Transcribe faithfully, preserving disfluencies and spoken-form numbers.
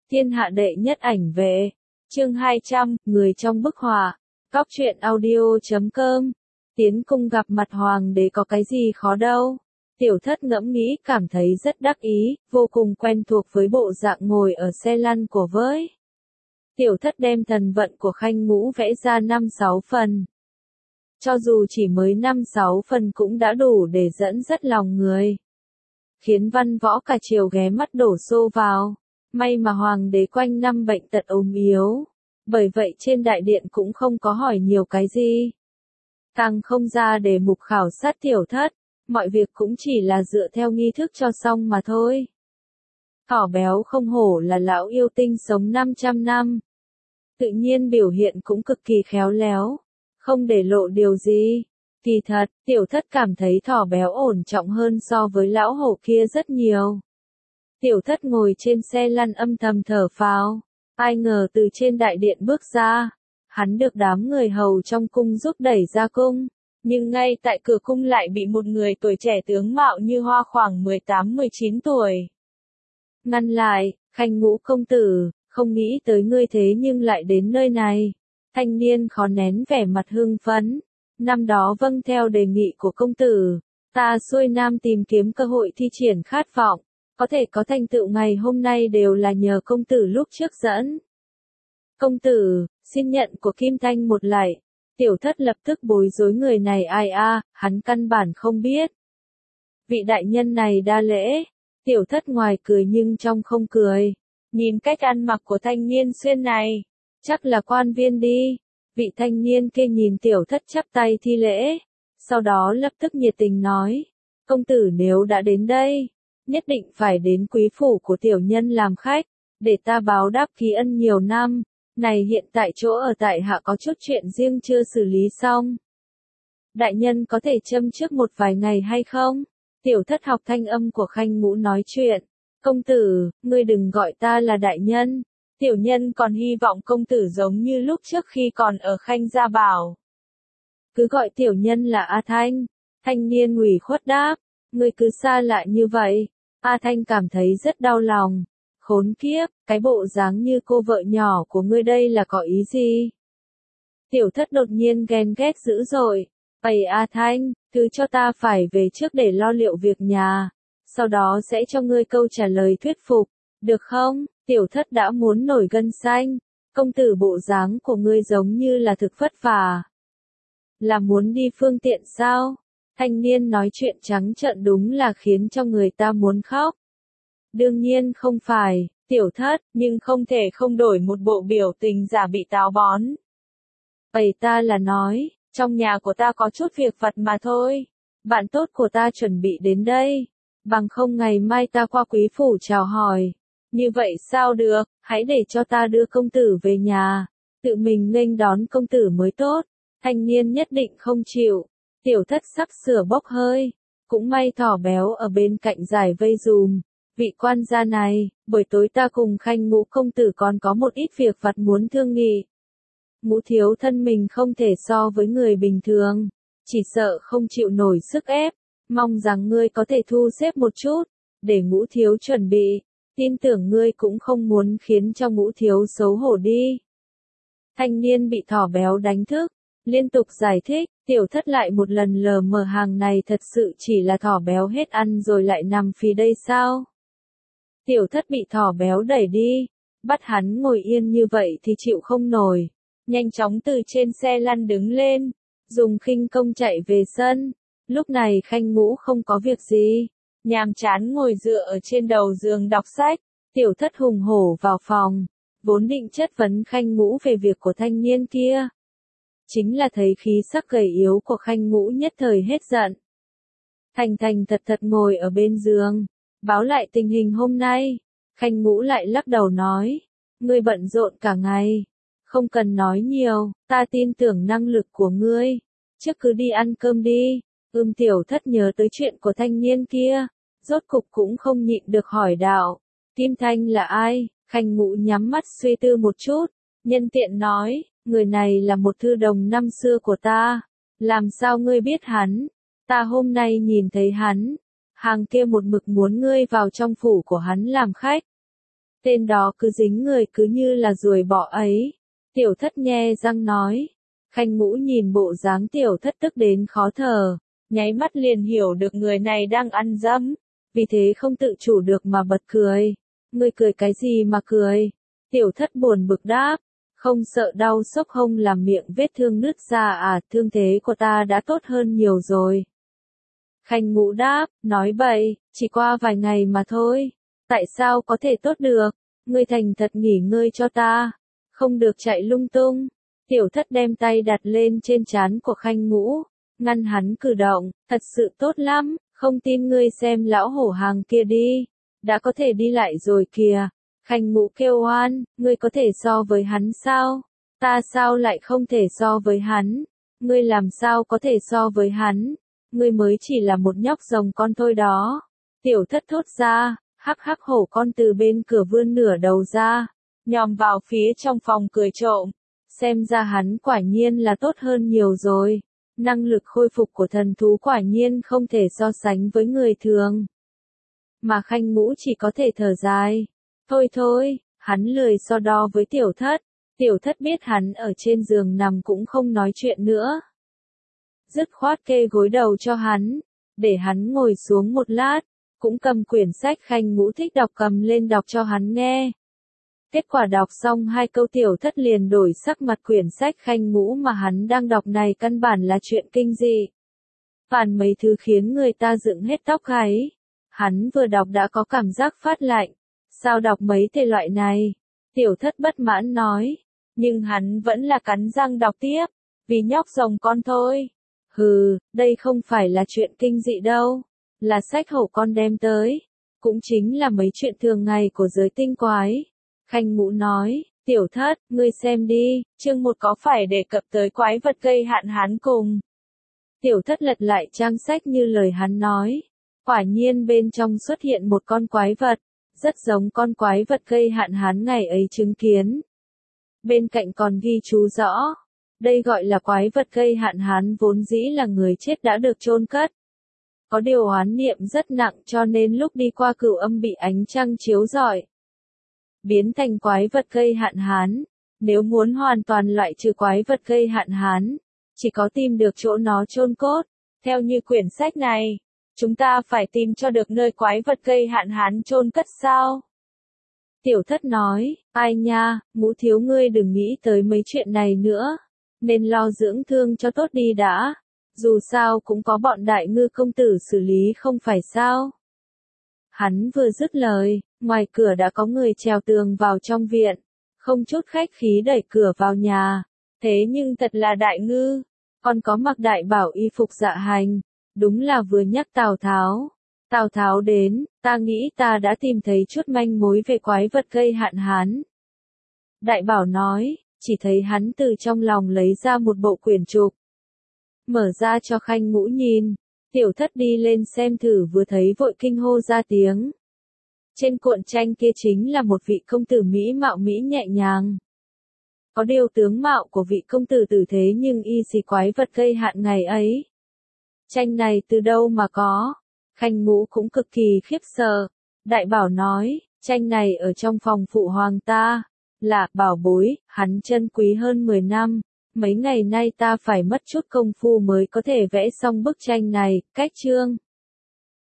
Thiên hạ đệ nhất ảnh vệ. Chương hai trăm, người trong bức họa. Cóc truyện audio chấm com. Tiến cung gặp mặt hoàng đế có cái gì khó đâu. Tiểu thất ngẫm nghĩ cảm thấy rất đắc ý, vô cùng quen thuộc với bộ dạng ngồi ở xe lăn của với. Tiểu thất đem thần vận của Khanh Ngũ vẽ ra năm sáu phần. Cho dù chỉ mới năm sáu phần cũng đã đủ để dẫn dắt lòng người. Khiến văn võ cả triều ghé mắt đổ xô vào. May mà hoàng đế quanh năm bệnh tật ốm yếu. Bởi vậy trên đại điện cũng không có hỏi nhiều cái gì. Càng không ra để mục khảo sát tiểu thất. Mọi việc cũng chỉ là dựa theo nghi thức cho xong mà thôi. Thỏ béo không hổ là lão yêu tinh sống năm trăm năm. Tự nhiên biểu hiện cũng cực kỳ khéo léo. Không để lộ điều gì. Kỳ thật, tiểu thất cảm thấy thỏ béo ổn trọng hơn so với lão hổ kia rất nhiều. Tiểu thất ngồi trên xe lăn âm thầm thở phào. Ai ngờ từ trên đại điện bước ra. Hắn được đám người hầu trong cung giúp đẩy ra cung. Nhưng ngay tại cửa cung lại bị một người tuổi trẻ tướng mạo như hoa khoảng mười tám mười chín tuổi. Ngăn lại, Khanh Ngũ công tử, không nghĩ tới ngươi thế nhưng lại đến nơi này. Thanh niên khó nén vẻ mặt hưng phấn. Năm đó vâng theo đề nghị của công tử, ta xuôi nam tìm kiếm cơ hội thi triển khát vọng. Có thể có thành tựu ngày hôm nay đều là nhờ công tử lúc trước dẫn. Công tử, xin nhận của Kim Thanh một lạy. Tiểu thất lập tức bối rối người này ai a, hắn căn bản không biết. Vị đại nhân này đa lễ. Tiểu thất ngoài cười nhưng trong không cười. Nhìn cách ăn mặc của thanh niên xuyên này. Chắc là quan viên đi. Vị thanh niên kia nhìn tiểu thất chắp tay thi lễ. Sau đó lập tức nhiệt tình nói. Công tử nếu đã đến đây. Nhất định phải đến quý phủ của tiểu nhân làm khách. Để ta báo đáp ký ân nhiều năm. Này hiện tại chỗ ở tại hạ có chút chuyện riêng chưa xử lý xong. Đại nhân có thể châm trước một vài ngày hay không? Tiểu thất học thanh âm của Khanh Ngũ nói chuyện. Công tử, ngươi đừng gọi ta là đại nhân. Tiểu nhân còn hy vọng công tử giống như lúc trước khi còn ở Khanh Gia Bảo. Cứ gọi tiểu nhân là A Thanh. Thanh niên ủy khuất đáp. Ngươi cứ xa lạ như vậy. A Thanh cảm thấy rất đau lòng. Khốn kiếp, cái bộ dáng như cô vợ nhỏ của ngươi đây là có ý gì? Tiểu thất đột nhiên ghen ghét dữ dội. Ây A Thanh, thứ cho ta phải về trước để lo liệu việc nhà. Sau đó sẽ cho ngươi câu trả lời thuyết phục. Được không? Tiểu thất đã muốn nổi gân xanh. Công tử bộ dáng của ngươi giống như là thực vất vả. Là muốn đi phương tiện sao? Thanh niên nói chuyện trắng trợn đúng là khiến cho người ta muốn khóc. Đương nhiên không phải, tiểu thất, nhưng không thể không đổi một bộ biểu tình giả bị táo bón. Vậy ta là nói, trong nhà của ta có chút việc vặt mà thôi. Bạn tốt của ta chuẩn bị đến đây. Bằng không ngày mai ta qua quý phủ chào hỏi. Như vậy sao được, hãy để cho ta đưa công tử về nhà. Tự mình nghênh đón công tử mới tốt. Thanh niên nhất định không chịu. Tiểu thất sắp sửa bốc hơi. Cũng may thỏ béo ở bên cạnh giải vây dùm. Vị quan gia này, buổi tối ta cùng Khanh Ngũ công tử còn có một ít việc vặt muốn thương nghị. Ngũ thiếu thân mình không thể so với người bình thường. Chỉ sợ không chịu nổi sức ép. Mong rằng ngươi có thể thu xếp một chút. Để Ngũ thiếu chuẩn bị. Tin tưởng ngươi cũng không muốn khiến cho Ngũ thiếu xấu hổ đi. Thanh niên bị thỏ béo đánh thức. Liên tục giải thích. Tiểu thất lại một lần lờ mờ hàng này thật sự chỉ là thỏ béo hết ăn rồi lại nằm phì đây sao? Tiểu thất bị thỏ béo đẩy đi. Bắt hắn ngồi yên như vậy thì chịu không nổi. Nhanh chóng từ trên xe lăn đứng lên. Dùng khinh công chạy về sân. Lúc này Khanh Ngũ không có việc gì. Nhàm chán ngồi dựa ở trên đầu giường đọc sách. Tiểu thất hùng hổ vào phòng. Vốn định chất vấn Khanh Ngũ về việc của thanh niên kia. Chính là thấy khí sắc gầy yếu của Khanh Ngũ nhất thời hết giận. Thành thành thật thật ngồi ở bên giường. Báo lại tình hình hôm nay. Khanh Ngũ lại lắc đầu nói. Ngươi bận rộn cả ngày. Không cần nói nhiều, ta tin tưởng năng lực của ngươi. Trước cứ đi ăn cơm đi. Ưm tiểu thất nhớ tới chuyện của thanh niên kia. Rốt cục cũng không nhịn được hỏi đạo. Kim Thanh là ai? Khanh Ngũ nhắm mắt suy tư một chút. Nhân tiện nói, người này là một thư đồng năm xưa của ta. Làm sao ngươi biết hắn? Ta hôm nay nhìn thấy hắn. Hàng kia một mực muốn ngươi vào trong phủ của hắn làm khách. Tên đó cứ dính người cứ như là ruồi bọ ấy. Tiểu thất nhe răng nói. Khanh Ngũ nhìn bộ dáng tiểu thất tức đến khó thở, nháy mắt liền hiểu được người này đang ăn dấm, vì thế không tự chủ được mà bật cười. Ngươi cười cái gì mà cười? Tiểu thất buồn bực đáp, không sợ đau sốc hông làm miệng vết thương nứt ra à, thương thế của ta đã tốt hơn nhiều rồi. Khanh Ngũ đáp, nói bậy, chỉ qua vài ngày mà thôi, tại sao có thể tốt được, ngươi thành thật nghỉ ngơi cho ta, không được chạy lung tung. Tiểu thất đem tay đặt lên trên trán của Khanh Ngũ, ngăn hắn cử động, thật sự tốt lắm, không tin ngươi xem lão hổ hàng kia đi, đã có thể đi lại rồi kìa. Khanh Ngũ kêu oan, ngươi có thể so với hắn sao? Ta sao lại không thể so với hắn? Ngươi làm sao có thể so với hắn? Ngươi mới chỉ là một nhóc rồng con thôi đó. Tiểu thất thốt ra, hắc hắc hổ con từ bên cửa vươn nửa đầu ra, nhòm vào phía trong phòng cười trộm. Xem ra hắn quả nhiên là tốt hơn nhiều rồi. Năng lực khôi phục của thần thú quả nhiên không thể so sánh với người thường. Mà Khanh Ngũ chỉ có thể thở dài. Thôi thôi, hắn lười so đo với tiểu thất. Tiểu thất biết hắn ở trên giường nằm cũng không nói chuyện nữa. Dứt khoát kê gối đầu cho hắn, để hắn ngồi xuống một lát, cũng cầm quyển sách Khanh Ngũ thích đọc cầm lên đọc cho hắn nghe. Kết quả đọc xong hai câu tiểu thất liền đổi sắc mặt, quyển sách Khanh Ngũ mà hắn đang đọc này căn bản là chuyện kinh dị. Toàn mấy thứ khiến người ta dựng hết tóc gáy. Hắn vừa đọc đã có cảm giác phát lạnh. Sao đọc mấy thể loại này? Tiểu thất bất mãn nói. Nhưng hắn vẫn là cắn răng đọc tiếp. Vì nhóc rồng con thôi. Hừ, đây không phải là chuyện kinh dị đâu. Là sách hổ con đem tới. Cũng chính là mấy chuyện thường ngày của giới tinh quái. Khanh Ngũ nói, tiểu thất, ngươi xem đi, chương một có phải đề cập tới quái vật gây hạn hán cùng. Tiểu thất lật lại trang sách như lời hắn nói. Quả nhiên bên trong xuất hiện một con quái vật, rất giống con quái vật gây hạn hán ngày ấy chứng kiến. Bên cạnh còn ghi chú rõ, đây gọi là quái vật gây hạn hán vốn dĩ là người chết đã được chôn cất. Có điều oán niệm rất nặng cho nên lúc đi qua cửu âm bị ánh trăng chiếu rọi, biến thành quái vật gây hạn hán. Nếu muốn hoàn toàn loại trừ quái vật gây hạn hán, chỉ có tìm được chỗ nó chôn cốt. Theo như quyển sách này, chúng ta phải tìm cho được nơi quái vật gây hạn hán chôn cất sao? Tiểu thất nói, ai nha, Ngũ thiếu ngươi đừng nghĩ tới mấy chuyện này nữa, nên lo dưỡng thương cho tốt đi đã, dù sao cũng có bọn đại ngư công tử xử lý không phải sao? Hắn vừa dứt lời, ngoài cửa đã có người trèo tường vào trong viện, không chút khách khí đẩy cửa vào nhà. Thế nhưng thật là đại ngư, còn có mặc đại bảo y phục dạ hành, đúng là vừa nhắc Tào Tháo. Tào Tháo đến, ta nghĩ ta đã tìm thấy chút manh mối về quái vật gây hạn hán. Đại bảo nói, chỉ thấy hắn từ trong lòng lấy ra một bộ quyển trục. Mở ra cho Khanh Ngũ nhìn, tiểu thất đi lên xem thử vừa thấy vội kinh hô ra tiếng. Trên cuộn tranh kia chính là một vị công tử mỹ mạo mỹ nhẹ nhàng. Có điều tướng mạo của vị công tử tử thế nhưng y xì quái vật gây hạn ngày ấy. Tranh này từ đâu mà có? Khanh Ngũ cũng cực kỳ khiếp sợ. Đại bảo nói, tranh này ở trong phòng phụ hoàng ta, là bảo bối, hắn chân quý hơn mười năm. Mấy ngày nay ta phải mất chút công phu mới có thể vẽ xong bức tranh này, cách chương.